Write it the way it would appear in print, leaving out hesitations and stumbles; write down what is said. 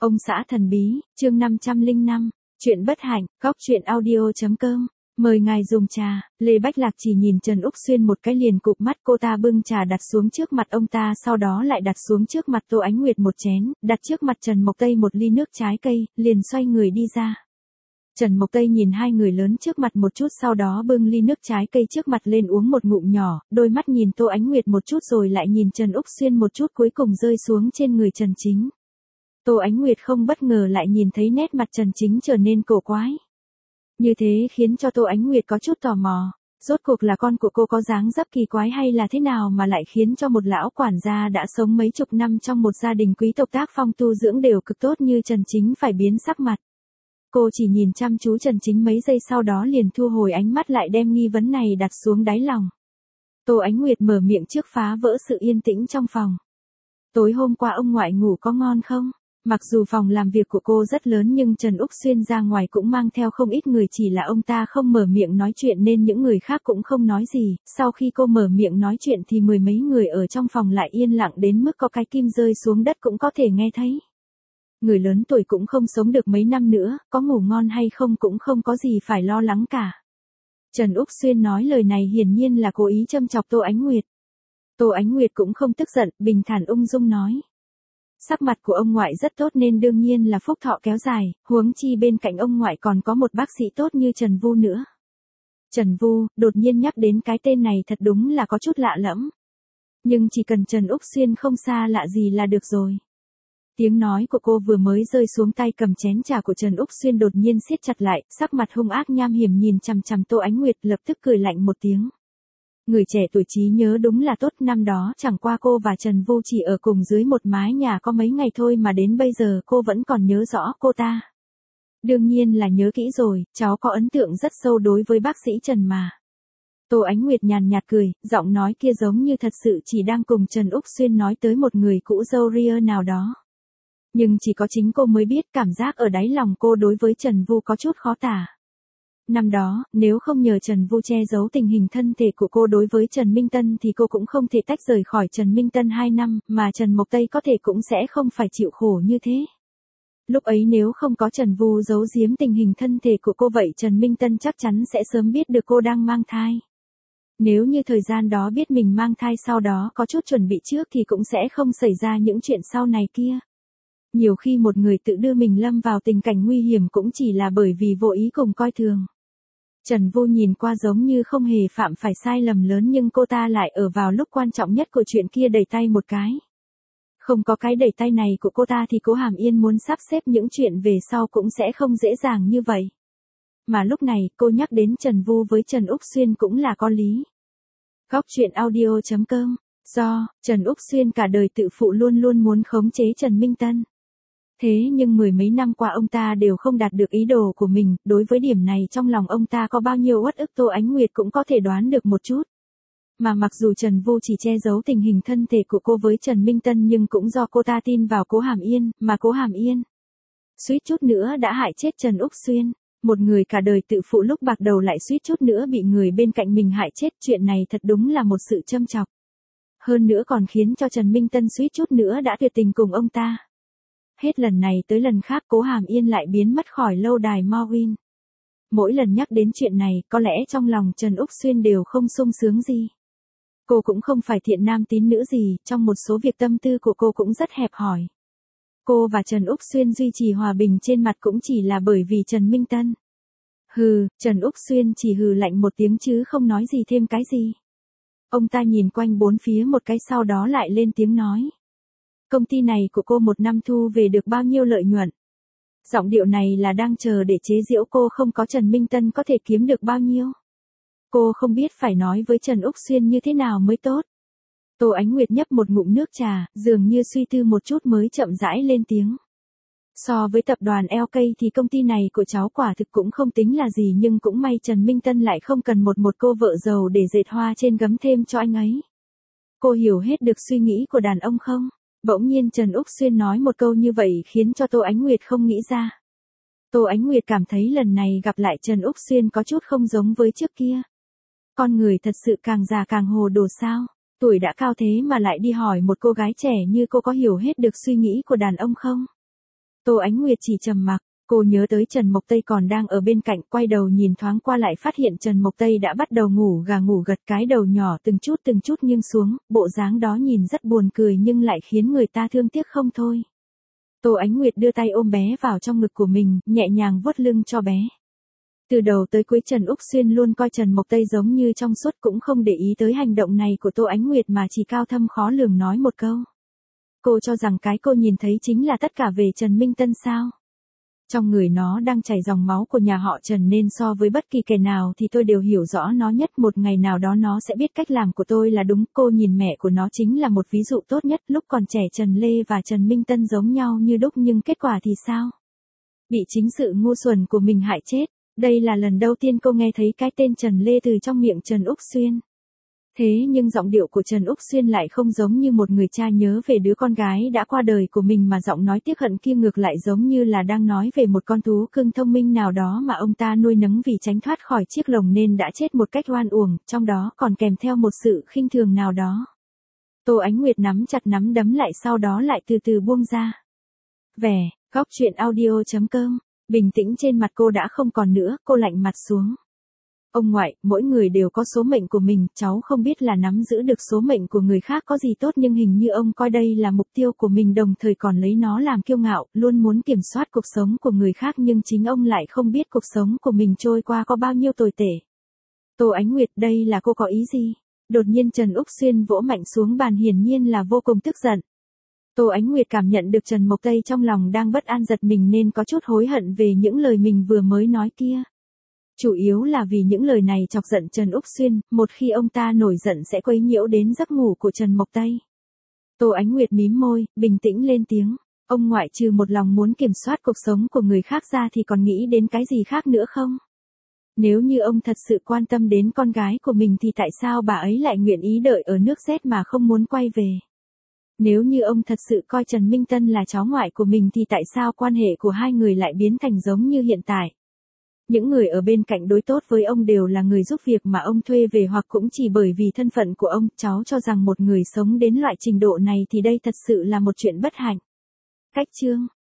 Ông xã thần bí, chương 505, chuyện bất hạnh, góc chuyện audio.com. Mời ngài dùng trà. Lê Bách Lạc chỉ nhìn Trần Úc Xuyên một cái liền cụp mắt, cô ta bưng trà đặt xuống trước mặt ông ta, sau đó lại đặt xuống trước mặt Tô Ánh Nguyệt một chén, đặt trước mặt Trần Mộc Tây một ly nước trái cây, liền xoay người đi ra. Trần Mộc Tây nhìn hai người lớn trước mặt một chút, sau đó bưng ly nước trái cây trước mặt lên uống một ngụm nhỏ, đôi mắt nhìn Tô Ánh Nguyệt một chút rồi lại nhìn Trần Úc Xuyên một chút, cuối cùng rơi xuống trên người Trần Chính. Tô Ánh Nguyệt không bất ngờ lại nhìn thấy nét mặt Trần Chính trở nên cổ quái. Như thế khiến cho Tô Ánh Nguyệt có chút tò mò, rốt cuộc là con của cô có dáng dấp kỳ quái hay là thế nào mà lại khiến cho một lão quản gia đã sống mấy chục năm trong một gia đình quý tộc tác phong tu dưỡng đều cực tốt như Trần Chính phải biến sắc mặt. Cô chỉ nhìn chăm chú Trần Chính mấy giây, sau đó liền thu hồi ánh mắt lại, đem nghi vấn này đặt xuống đáy lòng. Tô Ánh Nguyệt mở miệng trước phá vỡ sự yên tĩnh trong phòng. Tối hôm qua ông ngoại ngủ có ngon không? Mặc dù phòng làm việc của cô rất lớn nhưng Trần Úc Xuyên ra ngoài cũng mang theo không ít người, chỉ là ông ta không mở miệng nói chuyện nên những người khác cũng không nói gì. Sau khi cô mở miệng nói chuyện thì mười mấy người ở trong phòng lại yên lặng đến mức có cái kim rơi xuống đất cũng có thể nghe thấy. Người lớn tuổi cũng không sống được mấy năm nữa, có ngủ ngon hay không cũng không có gì phải lo lắng cả. Trần Úc Xuyên nói lời này hiển nhiên là cố ý châm chọc Tô Ánh Nguyệt. Tô Ánh Nguyệt cũng không tức giận, bình thản ung dung nói. Sắc mặt của ông ngoại rất tốt nên đương nhiên là phúc thọ kéo dài, huống chi bên cạnh ông ngoại còn có một bác sĩ tốt như Trần Vu nữa. Trần Vu, đột nhiên nhắc đến cái tên này thật đúng là có chút lạ lẫm. Nhưng chỉ cần Trần Úc Xuyên không xa lạ gì là được rồi. Tiếng nói của cô vừa mới rơi xuống, tay cầm chén trà của Trần Úc Xuyên đột nhiên siết chặt lại, sắc mặt hung ác nham hiểm nhìn chằm chằm Tô Ánh Nguyệt, lập tức cười lạnh một tiếng. Người trẻ tuổi trí nhớ đúng là tốt, năm đó chẳng qua cô và Trần Vu chỉ ở cùng dưới một mái nhà có mấy ngày thôi mà đến bây giờ cô vẫn còn nhớ rõ cô ta. Đương nhiên là nhớ kỹ rồi, cháu có ấn tượng rất sâu đối với bác sĩ Trần mà. Tô Ánh Nguyệt nhàn nhạt cười, giọng nói kia giống như thật sự chỉ đang cùng Trần Úc Xuyên nói tới một người cũ dâu ria nào đó. Nhưng chỉ có chính cô mới biết cảm giác ở đáy lòng cô đối với Trần Vu có chút khó tả. Năm đó, nếu không nhờ Trần Vu che giấu tình hình thân thể của cô đối với Trần Minh Tân thì cô cũng không thể tách rời khỏi Trần Minh Tân 2 năm, mà Trần Mộc Tây có thể cũng sẽ không phải chịu khổ như thế. Lúc ấy nếu không có Trần Vu giấu giếm tình hình thân thể của cô, vậy Trần Minh Tân chắc chắn sẽ sớm biết được cô đang mang thai. Nếu như thời gian đó biết mình mang thai, sau đó có chút chuẩn bị trước thì cũng sẽ không xảy ra những chuyện sau này kia. Nhiều khi một người tự đưa mình lâm vào tình cảnh nguy hiểm cũng chỉ là bởi vì vô ý cùng coi thường. Trần Vu nhìn qua giống như không hề phạm phải sai lầm lớn, nhưng cô ta lại ở vào lúc quan trọng nhất của chuyện kia đẩy tay một cái. Không có cái đẩy tay này của cô ta thì Cố Hàm Yên muốn sắp xếp những chuyện về sau cũng sẽ không dễ dàng như vậy. Mà lúc này cô nhắc đến Trần Vu với Trần Úc Xuyên cũng là có lý. Góc chuyện audio.com. Do Trần Úc Xuyên cả đời tự phụ luôn luôn muốn khống chế Trần Minh Tân. Thế nhưng mười mấy năm qua ông ta đều không đạt được ý đồ của mình, đối với điểm này trong lòng ông ta có bao nhiêu uất ức Tô Ánh Nguyệt cũng có thể đoán được một chút. Mà mặc dù Trần Vu chỉ che giấu tình hình thân thể của cô với Trần Minh Tân, nhưng cũng do cô ta tin vào Cố Hàm Yên, mà Cố Hàm Yên suýt chút nữa đã hại chết Trần Úc Xuyên. Một người cả đời tự phụ lúc bạc đầu lại suýt chút nữa bị người bên cạnh mình hại chết, chuyện này thật đúng là một sự châm chọc. Hơn nữa còn khiến cho Trần Minh Tân suýt chút nữa đã tuyệt tình cùng ông ta. Hết lần này tới lần khác Cố Hàm Yên lại biến mất khỏi lâu đài Mawin. Mỗi lần nhắc đến chuyện này, có lẽ trong lòng Trần Úc Xuyên đều không sung sướng gì. Cô cũng không phải thiện nam tín nữ gì, trong một số việc tâm tư của cô cũng rất hẹp hòi. Cô và Trần Úc Xuyên duy trì hòa bình trên mặt cũng chỉ là bởi vì Trần Minh Tân. Hừ, Trần Úc Xuyên chỉ hừ lạnh một tiếng chứ không nói gì thêm cái gì. Ông ta nhìn quanh bốn phía một cái, sau đó lại lên tiếng nói. Công ty này của cô một năm thu về được bao nhiêu lợi nhuận? Giọng điệu này là đang chờ để chế giễu cô không có Trần Minh Tân có thể kiếm được bao nhiêu. Cô không biết phải nói với Trần Úc Xuyên như thế nào mới tốt. Tô Ánh Nguyệt nhấp một ngụm nước trà, dường như suy tư một chút mới chậm rãi lên tiếng. So với tập đoàn LK thì công ty này của cháu quả thực cũng không tính là gì, nhưng cũng may Trần Minh Tân lại không cần một cô vợ giàu để dệt hoa trên gấm thêm cho anh ấy. Cô hiểu hết được suy nghĩ của đàn ông không? Bỗng nhiên Trần Úc Xuyên nói một câu như vậy khiến cho Tô Ánh Nguyệt không nghĩ ra. Tô Ánh Nguyệt cảm thấy lần này gặp lại Trần Úc Xuyên có chút không giống với trước kia. Con người thật sự càng già càng hồ đồ sao? Tuổi đã cao thế mà lại đi hỏi một cô gái trẻ như cô có hiểu hết được suy nghĩ của đàn ông không? Tô Ánh Nguyệt chỉ trầm mặc, cô nhớ tới Trần Mộc Tây còn đang ở bên cạnh, quay đầu nhìn thoáng qua lại phát hiện Trần Mộc Tây đã bắt đầu ngủ gà ngủ gật, cái đầu nhỏ từng chút nghiêng xuống, bộ dáng đó nhìn rất buồn cười nhưng lại khiến người ta thương tiếc không thôi. Tô Ánh Nguyệt đưa tay ôm bé vào trong ngực của mình, nhẹ nhàng vuốt lưng cho bé. Từ đầu tới cuối Trần Úc Xuyên luôn coi Trần Mộc Tây giống như trong suốt, cũng không để ý tới hành động này của Tô Ánh Nguyệt mà chỉ cao thâm khó lường nói một câu. Cô cho rằng cái cô nhìn thấy chính là tất cả về Trần Minh Tân sao? Trong người nó đang chảy dòng máu của nhà họ Trần nên so với bất kỳ kẻ nào thì tôi đều hiểu rõ nó nhất, một ngày nào đó nó sẽ biết cách làm của tôi là đúng. Cô nhìn mẹ của nó chính là một ví dụ tốt nhất, lúc còn trẻ Trần Lê và Trần Minh Tân giống nhau như đúc nhưng kết quả thì sao? Bị chính sự ngu xuẩn của mình hại chết. Đây là lần đầu tiên cô nghe thấy cái tên Trần Lê từ trong miệng Trần Úc Xuyên. Thế nhưng giọng điệu của Trần Úc Xuyên lại không giống như một người cha nhớ về đứa con gái đã qua đời của mình, mà giọng nói tiếc hận kia ngược lại giống như là đang nói về một con thú cưng thông minh nào đó mà ông ta nuôi nấng vì tránh thoát khỏi chiếc lồng nên đã chết một cách oan uổng, trong đó còn kèm theo một sự khinh thường nào đó. Tô Ánh Nguyệt nắm chặt nắm đấm lại, sau đó lại từ từ buông ra. Vẻ, góc truyện audio.com. Bình tĩnh trên mặt cô đã không còn nữa, cô lạnh mặt xuống. Ông ngoại, mỗi người đều có số mệnh của mình, cháu không biết là nắm giữ được số mệnh của người khác có gì tốt, nhưng hình như ông coi đây là mục tiêu của mình, đồng thời còn lấy nó làm kiêu ngạo, luôn muốn kiểm soát cuộc sống của người khác nhưng chính ông lại không biết cuộc sống của mình trôi qua có bao nhiêu tồi tệ. Tô Ánh Nguyệt, đây là cô có ý gì? Đột nhiên Trần Úc Xuyên vỗ mạnh xuống bàn, hiển nhiên là vô cùng tức giận. Tô Ánh Nguyệt cảm nhận được Trần Mộc Tây trong lòng đang bất an giật mình nên có chút hối hận về những lời mình vừa mới nói kia. Chủ yếu là vì những lời này chọc giận Trần Úc Xuyên, một khi ông ta nổi giận sẽ quấy nhiễu đến giấc ngủ của Trần Mộc Tây. Tô Ánh Nguyệt mím môi, bình tĩnh lên tiếng. Ông ngoại trừ một lòng muốn kiểm soát cuộc sống của người khác ra thì còn nghĩ đến cái gì khác nữa không? Nếu như ông thật sự quan tâm đến con gái của mình thì tại sao bà ấy lại nguyện ý đợi ở nước Z mà không muốn quay về? Nếu như ông thật sự coi Trần Minh Tân là cháu ngoại của mình thì tại sao quan hệ của hai người lại biến thành giống như hiện tại? Những người ở bên cạnh đối tốt với ông đều là người giúp việc mà ông thuê về, hoặc cũng chỉ bởi vì thân phận của ông. Cháu cho rằng một người sống đến loại trình độ này thì đây thật sự là một chuyện bất hạnh. Cách chương